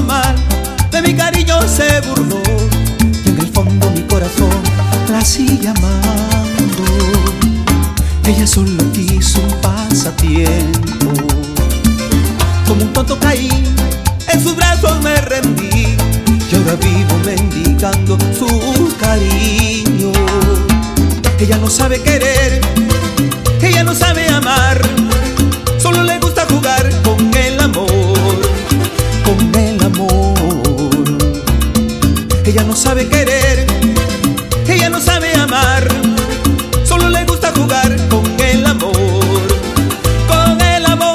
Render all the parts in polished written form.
mal, de mi cariño se burló, y en el fondo mi corazón la sigue amando. Ella solo quiso un pasatiempo, como un tonto caí, en sus brazos me rendí, y ahora vivo mendigando su cariño. Ella no sabe querer, ella no sabe amar, solo le gusta jugar con el amor, con el amor. Ella no sabe querer, ella no sabe amar, solo le gusta jugar con el amor, con el amor.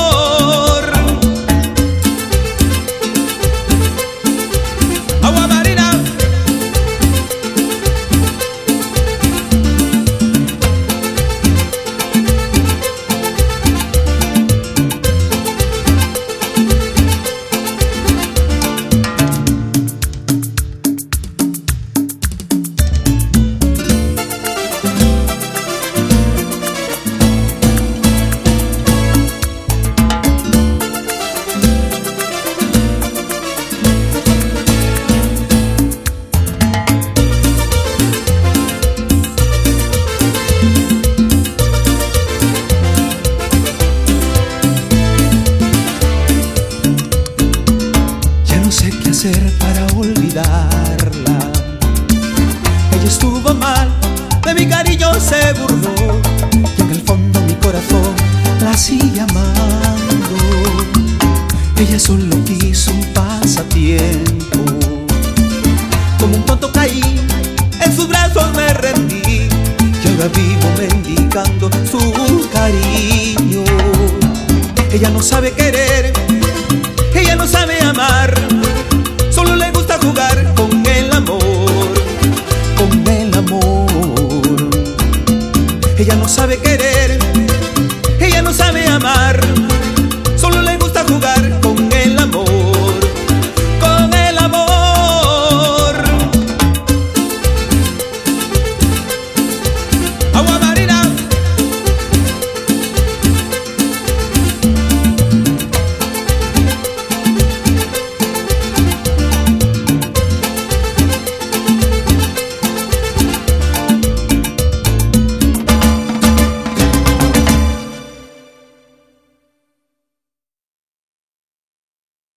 Agua marina. Para olvidarla, ella estuvo mal, de mi cariño se burló, y en el fondo mi corazón la sigue amando. Ella solo quiso un pasatiempo, como un tonto caí, en sus brazos me rendí, y ahora vivo mendigando su cariño. Ella no sabe querer, ella no sabe amar,